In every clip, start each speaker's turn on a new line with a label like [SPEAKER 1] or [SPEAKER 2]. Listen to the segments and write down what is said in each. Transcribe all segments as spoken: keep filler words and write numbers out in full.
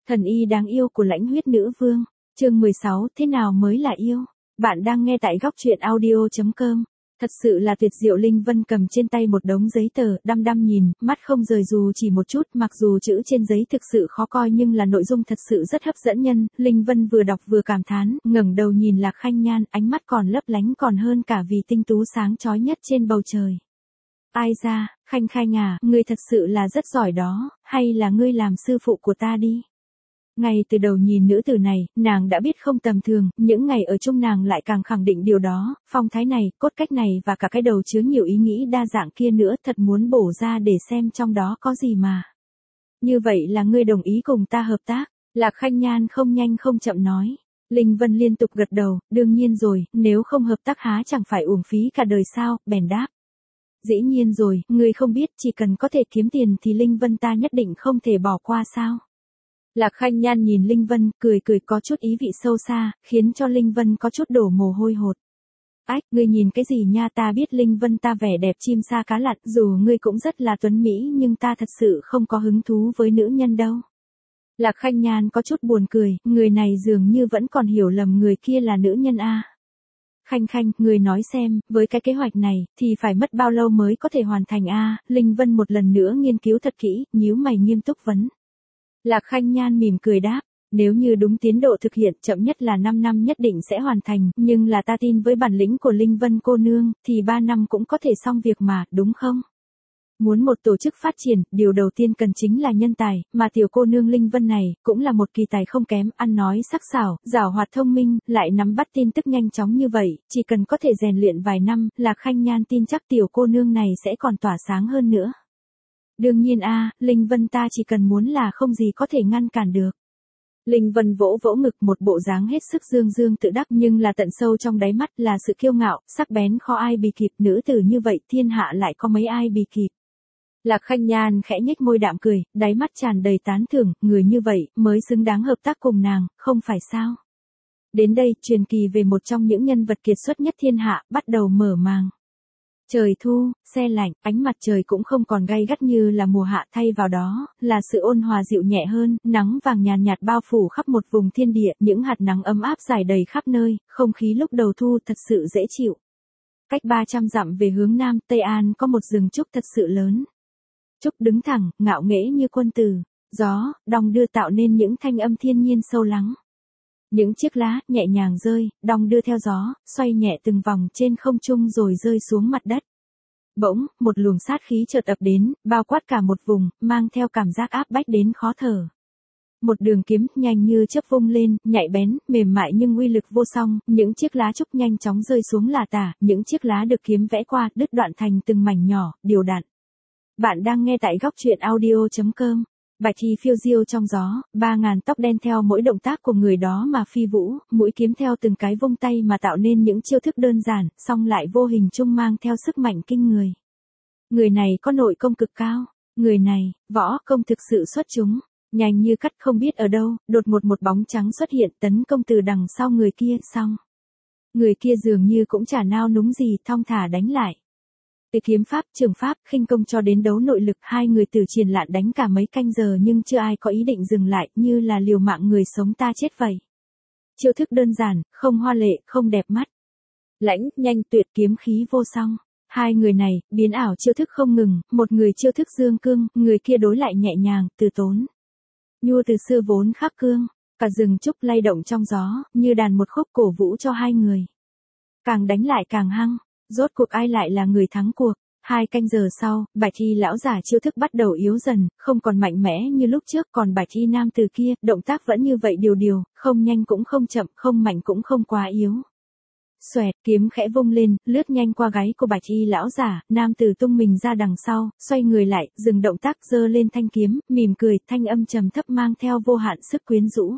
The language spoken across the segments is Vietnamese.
[SPEAKER 1] Thần y đáng yêu của lãnh huyết nữ vương, chương mười sáu, thế nào mới là yêu? Bạn đang nghe tại góc truyện audio chấm com. Thật sự là tuyệt diệu. Linh Vân cầm trên tay một đống giấy tờ, đăm đăm nhìn, mắt không rời dù chỉ một chút, mặc dù chữ trên giấy thực sự khó coi nhưng là nội dung thật sự rất hấp dẫn nhân. Linh Vân vừa đọc vừa cảm thán, ngẩng đầu nhìn Lạc Khanh Nhan, ánh mắt còn lấp lánh còn hơn cả vì tinh tú sáng chói nhất trên bầu trời. Ai ra, Khanh Khanh à, ngươi thật sự là rất giỏi đó, hay là ngươi làm sư phụ của ta đi. Ngay từ đầu nhìn nữ tử này, nàng đã biết không tầm thường, những ngày ở chung nàng lại càng khẳng định điều đó, phong thái này, cốt cách này và cả cái đầu chứa nhiều ý nghĩ đa dạng kia nữa, thật muốn bổ ra để xem trong đó có gì mà. Như vậy là ngươi đồng ý cùng ta hợp tác? Lạc Khanh Nhan không nhanh không chậm nói. Linh Vân liên tục gật đầu, đương nhiên rồi, nếu không hợp tác há chẳng phải uổng phí cả đời sao, bèn đáp. Dĩ nhiên rồi, ngươi không biết, chỉ cần có thể kiếm tiền thì Linh Vân ta nhất định không thể bỏ qua sao. Lạc Khanh Nhan nhìn Linh Vân, cười cười có chút ý vị sâu xa, khiến cho Linh Vân có chút đổ mồ hôi hột. Ách, ngươi nhìn cái gì nha, ta biết Linh Vân ta vẻ đẹp chim sa cá lặn, dù ngươi cũng rất là tuấn mỹ nhưng ta thật sự không có hứng thú với nữ nhân đâu. Lạc Khanh Nhan có chút buồn cười, người này dường như vẫn còn hiểu lầm người kia là nữ nhân a. Khanh Khanh, người nói xem, với cái kế hoạch này, thì phải mất bao lâu mới có thể hoàn thành a? Linh Vân một lần nữa nghiên cứu thật kỹ, nhíu mày nghiêm túc vấn. Lạc Khanh Nhan mỉm cười đáp, nếu như đúng tiến độ thực hiện chậm nhất là năm năm nhất định sẽ hoàn thành, nhưng là ta tin với bản lĩnh của Linh Vân cô nương, thì ba năm cũng có thể xong việc mà, đúng không? Muốn một tổ chức phát triển, điều đầu tiên cần chính là nhân tài, mà tiểu cô nương Linh Vân này, cũng là một kỳ tài không kém, ăn nói sắc sảo, giảo hoạt thông minh, lại nắm bắt tin tức nhanh chóng như vậy, chỉ cần có thể rèn luyện vài năm, Lạc Khanh Nhan tin chắc tiểu cô nương này sẽ còn tỏa sáng hơn nữa. Đương nhiên a, Linh Vân ta chỉ cần muốn là không gì có thể ngăn cản được. Linh Vân vỗ vỗ ngực một bộ dáng hết sức dương dương tự đắc nhưng là tận sâu trong đáy mắt là sự kiêu ngạo, sắc bén khó ai bì kịp, nữ tử như vậy thiên hạ lại có mấy ai bì kịp. Lạc Khanh Nhan khẽ nhếch môi đạm cười, đáy mắt tràn đầy tán thưởng, người như vậy mới xứng đáng hợp tác cùng nàng, không phải sao? Đến đây, truyền kỳ về một trong những nhân vật kiệt xuất nhất thiên hạ, bắt đầu mở màng. Trời thu, se lạnh, ánh mặt trời cũng không còn gay gắt như là mùa hạ, thay vào đó, là sự ôn hòa dịu nhẹ hơn, nắng vàng nhàn nhạt bao phủ khắp một vùng thiên địa, những hạt nắng ấm áp rải đầy khắp nơi, không khí lúc đầu thu thật sự dễ chịu. Cách ba trăm dặm về hướng nam, Tây An có một rừng trúc thật sự lớn. Trúc đứng thẳng, ngạo nghễ như quân tử, gió, đong đưa tạo nên những thanh âm thiên nhiên sâu lắng. Những chiếc lá, nhẹ nhàng rơi, đong đưa theo gió, xoay nhẹ từng vòng trên không trung rồi rơi xuống mặt đất. Bỗng, một luồng sát khí chợt ập đến, bao quát cả một vùng, mang theo cảm giác áp bách đến khó thở. Một đường kiếm, nhanh như chớp vung lên, nhạy bén, mềm mại nhưng uy lực vô song, những chiếc lá trúc nhanh chóng rơi xuống lả tả, những chiếc lá được kiếm vẽ qua, đứt đoạn thành từng mảnh nhỏ, đều đặn. Bạn đang nghe tại góc truyện audio chấm com. Bạch y phiêu diêu trong gió, ba ngàn tóc đen theo mỗi động tác của người đó mà phi vũ, mũi kiếm theo từng cái vung tay mà tạo nên những chiêu thức đơn giản, song lại vô hình chung mang theo sức mạnh kinh người. Người này có nội công cực cao, người này, võ công thực sự xuất chúng, nhanh như cắt không biết ở đâu, đột ngột một bóng trắng xuất hiện tấn công từ đằng sau người kia, xong. Người kia dường như cũng chả nao núng gì, thong thả đánh lại. Từ kiếm pháp, trường pháp, khinh công cho đến đấu nội lực, hai người từ triền lạn đánh cả mấy canh giờ nhưng chưa ai có ý định dừng lại, như là liều mạng người sống ta chết vậy. Chiêu thức đơn giản, không hoa lệ, không đẹp mắt. Lãnh, nhanh, tuyệt, kiếm khí vô song. Hai người này, biến ảo chiêu thức không ngừng, một người chiêu thức dương cương, người kia đối lại nhẹ nhàng, từ tốn. Nhua từ xưa vốn khắc cương, cả rừng trúc lay động trong gió, như đàn một khúc cổ vũ cho hai người. Càng đánh lại càng hăng. Rốt cuộc ai lại là người thắng cuộc? Hai canh giờ sau, bạch y lão giả chiêu thức bắt đầu yếu dần, không còn mạnh mẽ như lúc trước, còn bạch y nam từ kia, động tác vẫn như vậy điều điều, không nhanh cũng không chậm, không mạnh cũng không quá yếu. Xoẹt, kiếm khẽ vung lên, lướt nhanh qua gáy của bạch y lão giả, nam tử tung mình ra đằng sau, xoay người lại, dừng động tác giơ lên thanh kiếm, mỉm cười, thanh âm trầm thấp mang theo vô hạn sức quyến rũ.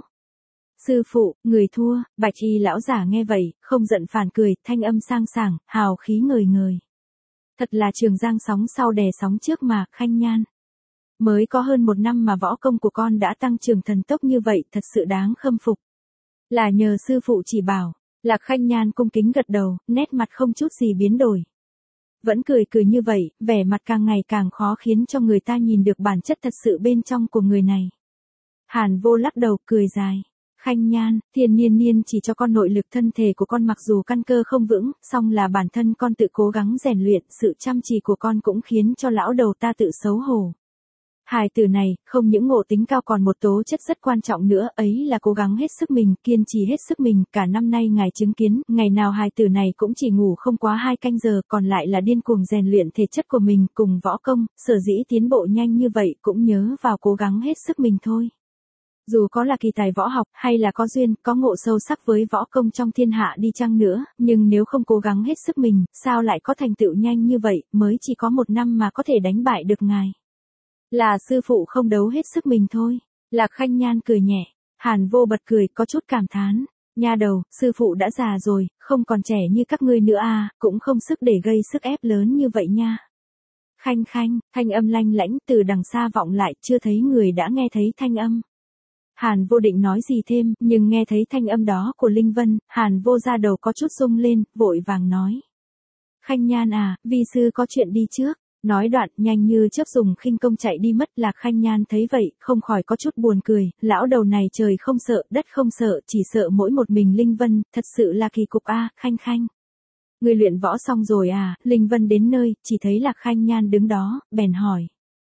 [SPEAKER 1] Sư phụ, người thua, bạch y lão giả nghe vậy, không giận phản cười, thanh âm sang sảng, hào khí ngời ngời. Thật là trường giang sóng sau đè sóng trước mà, Khanh Nhan. Mới có hơn một năm mà võ công của con đã tăng trưởng thần tốc như vậy, thật sự đáng khâm phục. Là nhờ sư phụ chỉ bảo, Lạc Khanh Nhan cung kính gật đầu, nét mặt không chút gì biến đổi. Vẫn cười cười như vậy, vẻ mặt càng ngày càng khó khiến cho người ta nhìn được bản chất thật sự bên trong của người này. Hàn Vô lắc đầu cười dài. Khanh Nhan, Thiên Niên Niên chỉ cho con nội lực thân thể của con mặc dù căn cơ không vững, song là bản thân con tự cố gắng rèn luyện, sự chăm chỉ của con cũng khiến cho lão đầu ta tự xấu hổ. Hài tử này, không những ngộ tính cao còn một tố chất rất quan trọng nữa, ấy là cố gắng hết sức mình, kiên trì hết sức mình, cả năm nay ngài chứng kiến, ngày nào hài tử này cũng chỉ ngủ không quá hai canh giờ, còn lại là điên cuồng rèn luyện thể chất của mình, cùng võ công, sở dĩ tiến bộ nhanh như vậy cũng nhớ vào cố gắng hết sức mình thôi. Dù có là kỳ tài võ học, hay là có duyên, có ngộ sâu sắc với võ công trong thiên hạ đi chăng nữa, nhưng nếu không cố gắng hết sức mình, sao lại có thành tựu nhanh như vậy, mới chỉ có một năm mà có thể đánh bại được ngài. Là sư phụ không đấu hết sức mình thôi. Lạc Khanh Nhan cười nhẹ. Hàn Vô bật cười, có chút cảm thán. Nha đầu, sư phụ đã già rồi, không còn trẻ như các ngươi nữa à, cũng không sức để gây sức ép lớn như vậy nha. Khanh khanh, thanh âm lanh lãnh từ đằng xa vọng lại, chưa thấy người đã nghe thấy thanh âm. Hàn Vô định nói gì thêm, nhưng nghe thấy thanh âm đó của Linh Vân, Hàn Vô ra đầu có chút rung lên, vội vàng nói. Khanh Nhan à, vi sư có chuyện đi trước. Nói đoạn, nhanh như chớp dùng khinh công chạy đi mất. Lạc Khanh Nhan thấy vậy, không khỏi có chút buồn cười, lão đầu này trời không sợ, đất không sợ, chỉ sợ mỗi một mình Linh Vân, thật sự là kỳ cục a. À, Khanh Khanh. Người luyện võ xong rồi à? Linh Vân đến nơi, chỉ thấy Lạc Khanh Nhan đứng đó, bèn hỏi.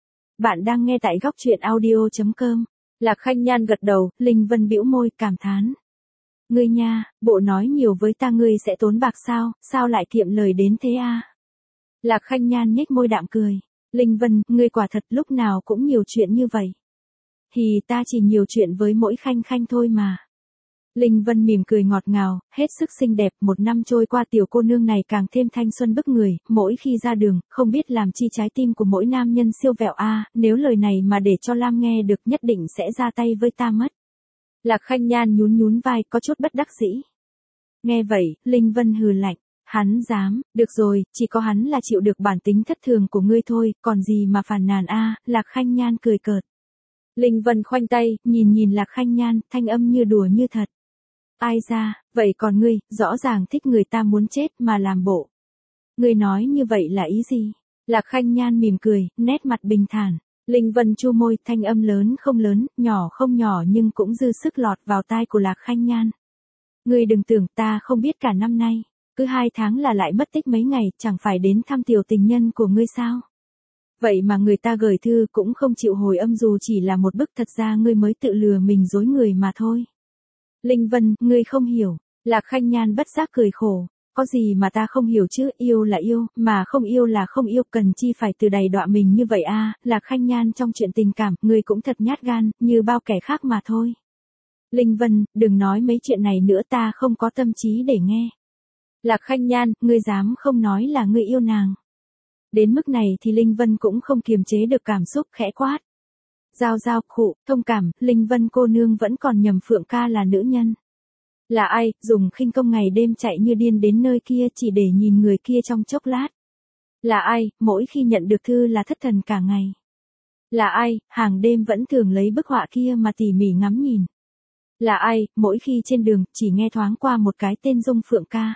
[SPEAKER 1] Bạn đang nghe tại góc truyện audio chấm com. Lạc Khanh Nhan gật đầu, Linh Vân bĩu môi, cảm thán. Ngươi nha, bộ nói nhiều với ta ngươi sẽ tốn bạc sao, sao lại kiệm lời đến thế a? À? Lạc Khanh Nhan nhếch môi đạm cười. Linh Vân, ngươi quả thật lúc nào cũng nhiều chuyện như vậy. Thì ta chỉ nhiều chuyện với mỗi Khanh Khanh thôi mà. Linh Vân mỉm cười ngọt ngào, hết sức xinh đẹp, một năm trôi qua tiểu cô nương này càng thêm thanh xuân bức người, mỗi khi ra đường, không biết làm chi trái tim của mỗi nam nhân siêu vẹo a, à, nếu lời này mà để cho Lam nghe được nhất định sẽ ra tay với ta mất. Lạc Khanh Nhan nhún nhún vai, có chút bất đắc dĩ. Nghe vậy, Linh Vân hừ lạnh. Hắn dám, được rồi, chỉ có hắn là chịu được bản tính thất thường của ngươi thôi, còn gì mà phàn nàn a. À, Lạc Khanh Nhan cười cợt. Linh Vân khoanh tay, nhìn nhìn Lạc Khanh Nhan, thanh âm như đùa như thật. Ai ra, vậy còn ngươi, rõ ràng thích người ta muốn chết mà làm bộ. Ngươi nói như vậy là ý gì? Lạc Khanh Nhan mỉm cười, nét mặt bình thản. Linh Vân chu môi, thanh âm lớn không lớn, nhỏ không nhỏ nhưng cũng dư sức lọt vào tai của Lạc Khanh Nhan. Ngươi đừng tưởng ta không biết cả năm nay. Cứ hai tháng là lại mất tích mấy ngày, chẳng phải đến thăm tiểu tình nhân của ngươi sao? Vậy mà người ta gửi thư cũng không chịu hồi âm dù chỉ là một bức, thật ra ngươi mới tự lừa mình dối người mà thôi. Linh Vân, ngươi không hiểu. Lạc Khanh Nhan bất giác cười khổ. Có gì mà ta không hiểu chứ, yêu là yêu, mà không yêu là không yêu, cần chi phải từ đầy đọa mình như vậy a. À, Lạc Khanh Nhan trong chuyện tình cảm, ngươi cũng thật nhát gan, như bao kẻ khác mà thôi. Linh Vân, đừng nói mấy chuyện này nữa, ta không có tâm trí để nghe. Lạc Khanh Nhan, ngươi dám không nói là ngươi yêu nàng. Đến mức này thì Linh Vân cũng không kiềm chế được cảm xúc, khẽ quát. Giao giao, khụ, thông cảm, Linh Vân cô nương vẫn còn nhầm Phượng ca là nữ nhân. Là ai, dùng khinh công ngày đêm chạy như điên đến nơi kia chỉ để nhìn người kia trong chốc lát. Là ai, mỗi khi nhận được thư là thất thần cả ngày. Là ai, hàng đêm vẫn thường lấy bức họa kia mà tỉ mỉ ngắm nhìn. Là ai, mỗi khi trên đường chỉ nghe thoáng qua một cái tên Dung Phượng ca.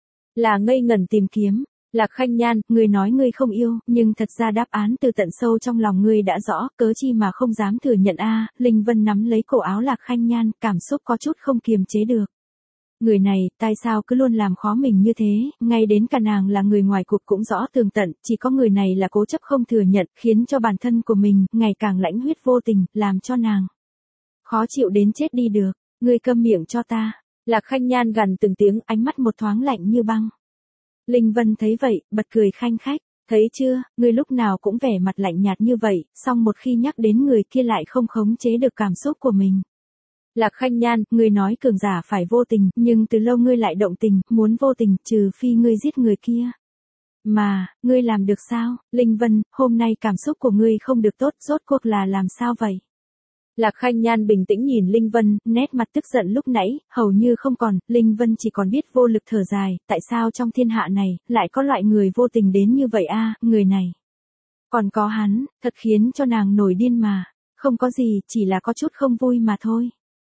[SPEAKER 1] Là ngây ngẩn tìm kiếm. Lạc Khanh Nhan, ngươi nói ngươi không yêu, nhưng thật ra đáp án từ tận sâu trong lòng ngươi đã rõ, cớ chi mà không dám thừa nhận a. À, Linh Vân nắm lấy cổ áo Lạc Khanh Nhan, cảm xúc có chút không kiềm chế được. Người này, tại sao cứ luôn làm khó mình như thế, ngay đến cả nàng là người ngoài cuộc cũng rõ tường tận, chỉ có người này là cố chấp không thừa nhận, khiến cho bản thân của mình, ngày càng lãnh huyết vô tình, làm cho nàng khó chịu đến chết đi được. Ngươi câm miệng cho ta. Lạc Khanh Nhan gằn từng tiếng, ánh mắt một thoáng lạnh như băng. Linh Vân thấy vậy, bật cười khanh khách. Thấy chưa, ngươi lúc nào cũng vẻ mặt lạnh nhạt như vậy, song một khi nhắc đến người kia lại không khống chế được cảm xúc của mình. Lạc Khanh Nhan, ngươi nói cường giả phải vô tình, nhưng từ lâu ngươi lại động tình, muốn vô tình, trừ phi ngươi giết người kia. Mà, ngươi làm được sao? Linh Vân, hôm nay cảm xúc của ngươi không được tốt, rốt cuộc là làm sao vậy? Lạc Khanh Nhan bình tĩnh nhìn Linh Vân, nét mặt tức giận lúc nãy, hầu như không còn, Linh Vân chỉ còn biết vô lực thở dài, tại sao trong thiên hạ này, lại có loại người vô tình đến như vậy a, à, người này. Còn có hắn, thật khiến cho nàng nổi điên mà, không có gì, chỉ là có chút không vui mà thôi.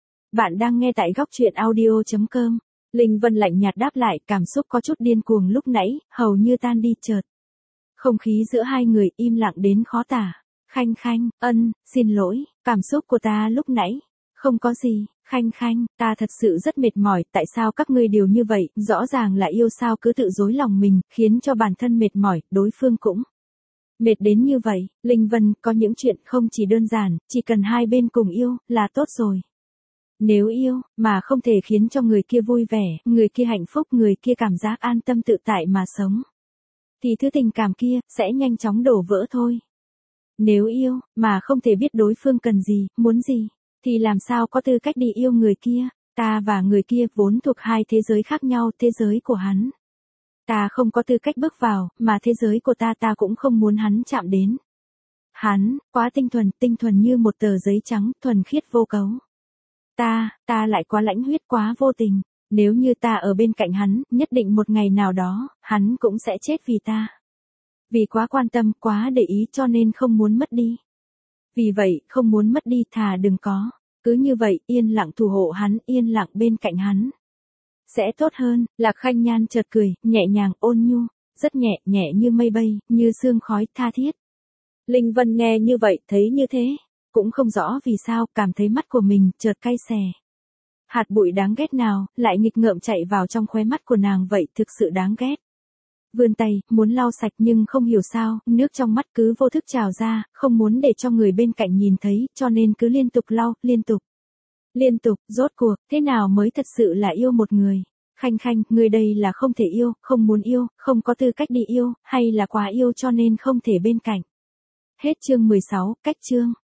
[SPEAKER 1] Bạn đang nghe tại góc truyện audio chấm com. Linh Vân lạnh nhạt đáp lại, cảm xúc có chút điên cuồng lúc nãy, hầu như tan đi chợt. Không khí giữa hai người im lặng đến khó tả. Khanh Khanh, ân, xin lỗi, cảm xúc của ta lúc nãy. Không có gì, Khanh Khanh, ta thật sự rất mệt mỏi, tại sao các ngươi đều như vậy, rõ ràng là yêu sao cứ tự dối lòng mình, khiến cho bản thân mệt mỏi, đối phương cũng mệt đến như vậy. Linh Vân, có những chuyện không chỉ đơn giản, chỉ cần hai bên cùng yêu, là tốt rồi. Nếu yêu, mà không thể khiến cho người kia vui vẻ, người kia hạnh phúc, người kia cảm giác an tâm tự tại mà sống, thì thứ tình cảm kia, sẽ nhanh chóng đổ vỡ thôi. Nếu yêu, mà không thể biết đối phương cần gì, muốn gì, thì làm sao có tư cách đi yêu người kia. Ta và người kia vốn thuộc hai thế giới khác nhau, thế giới của hắn, ta không có tư cách bước vào, mà thế giới của ta ta cũng không muốn hắn chạm đến. Hắn, quá tinh thuần, tinh thuần như một tờ giấy trắng, thuần khiết vô cấu. Ta, ta lại quá lãnh huyết, quá vô tình. Nếu như ta ở bên cạnh hắn, nhất định một ngày nào đó, hắn cũng sẽ chết vì ta. Vì quá quan tâm, quá để ý cho nên không muốn mất đi. Vì vậy, không muốn mất đi thà đừng có. Cứ như vậy, yên lặng thủ hộ hắn, yên lặng bên cạnh hắn. Sẽ tốt hơn. Lạc Khanh Nhan chợt cười, nhẹ nhàng, ôn nhu, rất nhẹ, nhẹ như mây bay, như sương khói, tha thiết. Linh Vân nghe như vậy, thấy như thế, cũng không rõ vì sao, cảm thấy mắt của mình chợt cay xè. Hạt bụi đáng ghét nào, lại nghịch ngợm chạy vào trong khóe mắt của nàng vậy, thực sự đáng ghét. Vươn tay, muốn lau sạch nhưng không hiểu sao, nước trong mắt cứ vô thức trào ra, không muốn để cho người bên cạnh nhìn thấy, cho nên cứ liên tục lau, liên tục. Liên tục, rốt cuộc, thế nào mới thật sự là yêu một người? Khanh Khanh, người đây là không thể yêu, không muốn yêu, không có tư cách đi yêu, hay là quá yêu cho nên không thể bên cạnh? Hết chương mười sáu, cách chương.